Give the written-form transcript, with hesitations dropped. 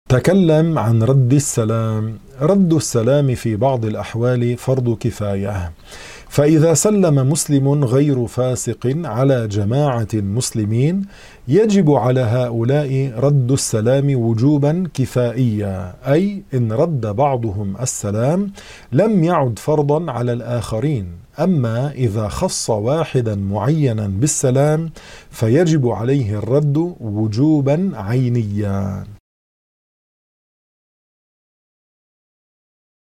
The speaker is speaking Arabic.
تكلم عن رد السلام. رد السلام في بعض الأحوال فرض كفاية، فإذا سلم مسلم غير فاسق على جماعة المسلمين يجب على هؤلاء رد السلام وجوبا كفائيا، أي إن رد بعضهم السلام لم يعد فرضا على الآخرين. أما إذا خص واحدا معينا بالسلام فيجب عليه الرد وجوبا عينيا.